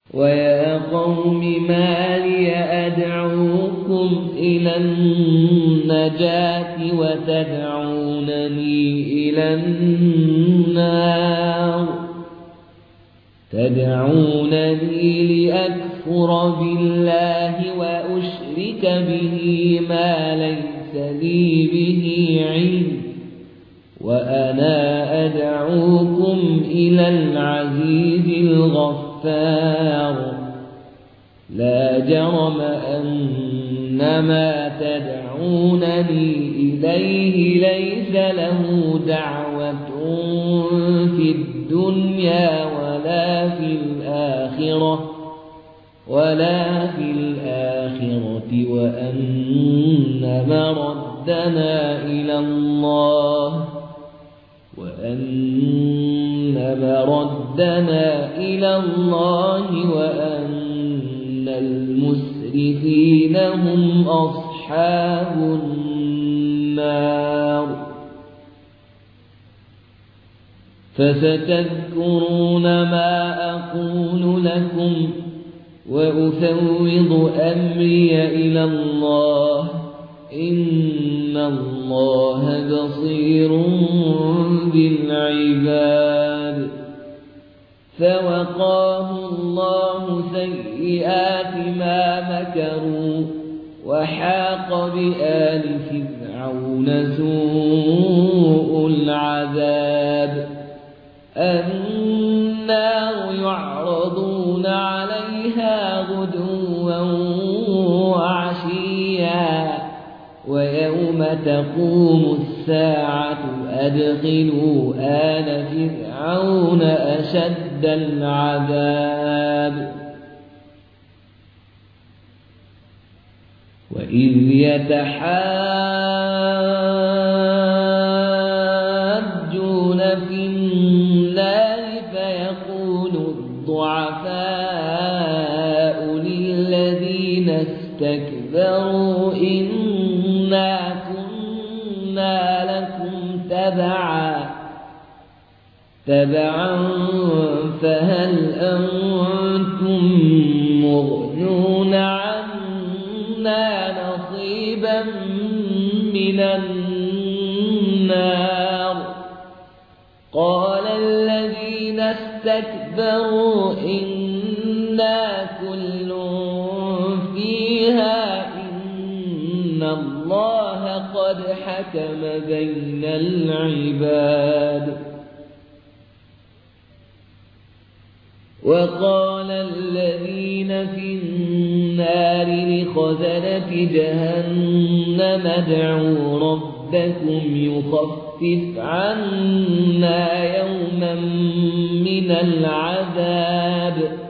ويا قوم ما لي أدعوكم إلى النجاة وتدعونني إلى النار تدعونني لأكفر بالله وأشرك به ما ليس لي به علم وأنا أدعوكم إلى العزيز الغفار لا جرم أن ما تدعونني إليه ليس له دعوة في الدنيا ولا في الآخرة وأن مردنا إلى الله وأن المسرفين هم أصحاب النار فستذكرون ما أقول لكم وأفوض أمري إلى الله إن الله بصير بالعباد فوقاه الله سيئات ما مكروا وحاق بآل فرعون سوء العذاب النار يعرضون عليها غدوا وعشيا ويوم تقوم الساعة أدخلوا آل فرعون أشد العذاب وإذ يتحاجون في النار فيقول الضعفاء للذين استكبروا إنا كنا لكم تبعا فهل أنتم مغنون عنا نصيبا من النار قال الذين استكبروا إنا كل فيها إن الله قد حكم بين العباد وقال الذين في النار لخزنة جهنم ادعوا ربكم يخفف عنا يوما من العذاب